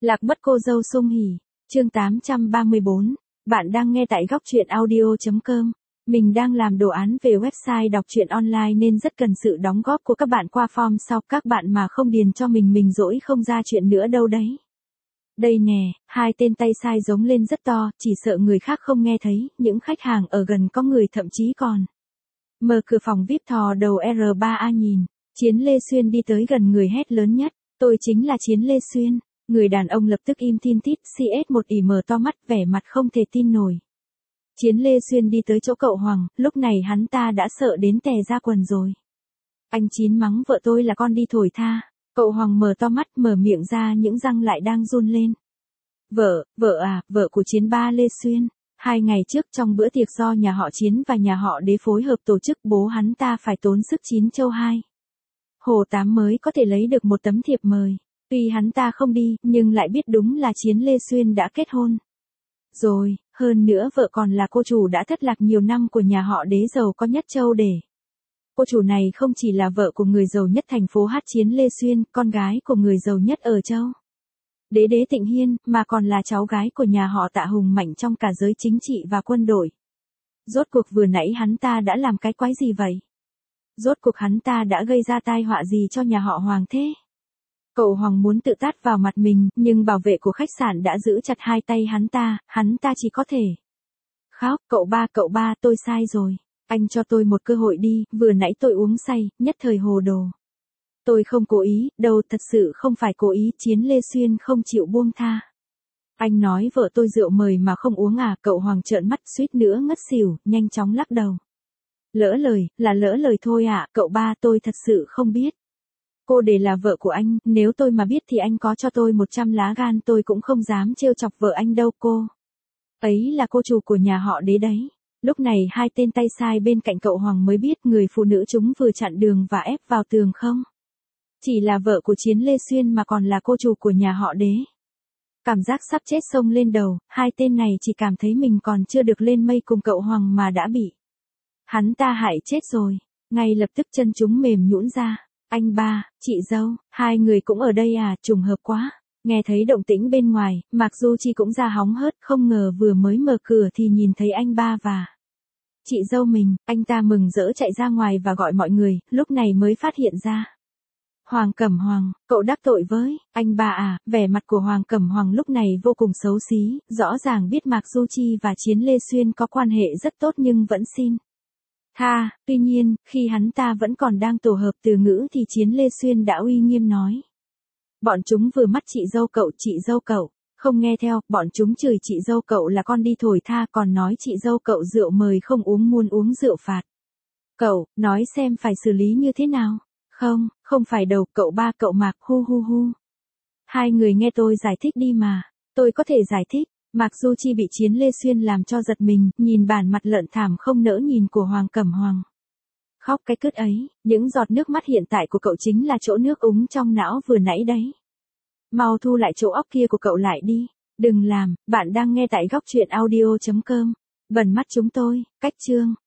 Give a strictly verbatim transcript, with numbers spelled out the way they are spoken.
Lạc mất cô dâu sung hỉ, chương tám trăm ba mươi bốn. Bạn đang nghe tại góc truyện audio chấm com. Mình đang làm đồ án về website đọc truyện online nên rất cần sự đóng góp của các bạn qua form sau. Các bạn mà không điền cho mình mình dỗi không ra chuyện nữa đâu đấy. Đây nè, hai tên tay sai giống lên rất to, chỉ sợ người khác không nghe thấy, những khách hàng ở gần có người thậm chí còn mở cửa phòng vi ai pi thò đầu R ba A nhìn. Chiến Lê Xuyên đi tới gần người hét lớn nhất, tôi chính là Chiến Lê Xuyên. Người đàn ông lập tức im tin tít, xê ét một ỉ mở to mắt vẻ mặt không thể tin nổi. Chiến Lê Xuyên đi tới chỗ cậu Hoàng, lúc này hắn ta đã sợ đến tè ra quần rồi. Anh Chín mắng vợ tôi là con đi thổi tha. Cậu Hoàng mở to mắt, mở miệng ra những răng lại đang run lên. Vợ, vợ à, vợ của Chiến ba Lê Xuyên. Hai ngày trước trong bữa tiệc do nhà họ Chiến và nhà họ Đế phối hợp tổ chức, bố hắn ta phải tốn sức chín châu hai hồ tám mới có thể lấy được một tấm thiệp mời. Tuy hắn ta không đi, nhưng lại biết đúng là Chiến Lê Xuyên đã kết hôn rồi, hơn nữa vợ còn là cô chủ đã thất lạc nhiều năm của nhà họ Đế giàu có nhất châu Để. Cô chủ này không chỉ là vợ của người giàu nhất thành phố Hát Chiến Lê Xuyên, con gái của người giàu nhất ở châu Đế Đế Tịnh Hiên, mà còn là cháu gái của nhà họ Tạ hùng mạnh trong cả giới chính trị và quân đội. Rốt cuộc vừa nãy hắn ta đã làm cái quái gì vậy? Rốt cuộc hắn ta đã gây ra tai họa gì cho nhà họ Hoàng thế? Cậu Hoàng muốn tự tát vào mặt mình, nhưng bảo vệ của khách sạn đã giữ chặt hai tay hắn ta, hắn ta chỉ có thể khóc. Cậu ba, cậu ba, tôi sai rồi. Anh cho tôi một cơ hội đi, vừa nãy tôi uống say, nhất thời hồ đồ. Tôi không cố ý, đâu, thật sự không phải cố ý. Chiến Lê Xuyên không chịu buông tha. Anh nói vợ tôi rượu mời mà không uống à? Cậu Hoàng trợn mắt suýt nữa ngất xỉu, nhanh chóng lắc đầu. Lỡ lời, là lỡ lời thôi ạ, à, cậu ba, tôi thật sự không biết. Cô Đề là vợ của anh, nếu tôi mà biết thì anh có cho tôi một trăm lá gan tôi cũng không dám trêu chọc vợ anh đâu cô. Ấy là cô chủ của nhà họ Đế đấy. Lúc này hai tên tay sai bên cạnh cậu Hoàng mới biết người phụ nữ chúng vừa chặn đường và ép vào tường không chỉ là vợ của Chiến Lê Xuyên mà còn là cô chủ của nhà họ Đế. Cảm giác sắp chết xông lên đầu, hai tên này chỉ cảm thấy mình còn chưa được lên mây cùng cậu Hoàng mà đã bị hắn ta hại chết rồi. Ngay lập tức chân chúng mềm nhũn ra. Anh ba, chị dâu, hai người cũng ở đây à, trùng hợp quá. Nghe thấy động tĩnh bên ngoài, Mạc Du Chi cũng ra hóng hớt, không ngờ vừa mới mở cửa thì nhìn thấy anh ba và chị dâu mình. Anh ta mừng rỡ chạy ra ngoài và gọi mọi người, lúc này mới phát hiện ra. Hoàng Cẩm Hoàng, cậu đắc tội với anh ba à? Vẻ mặt của Hoàng Cẩm Hoàng lúc này vô cùng xấu xí, rõ ràng biết Mạc Du Chi và Chiến Lê Xuyên có quan hệ rất tốt nhưng vẫn xin tha. Tuy nhiên, khi hắn ta vẫn còn đang tổ hợp từ ngữ thì Chiến Lê Xuyên đã uy nghiêm nói. Bọn chúng vừa mắt chị dâu cậu, chị dâu cậu không nghe theo, bọn chúng chửi chị dâu cậu là con đi thổi tha, còn nói chị dâu cậu rượu mời không uống muôn uống rượu phạt. Cậu, nói xem phải xử lý như thế nào? Không, không phải đâu, cậu ba, cậu Mạc, hu hu hu. Hai người nghe tôi giải thích đi mà. Tôi có thể giải thích. Mạc Du Chi bị Chiến Lê Xuyên làm cho giật mình, nhìn bản mặt lợn thảm không nỡ nhìn của Hoàng Cẩm Hoàng. Khóc cái cứt ấy, những giọt nước mắt hiện tại của cậu chính là chỗ nước úng trong não vừa nãy đấy. Mau thu lại chỗ óc kia của cậu lại đi. Đừng làm, bạn đang nghe tại góc truyện audio chấm com. Bẩn mắt chúng tôi, cách chương.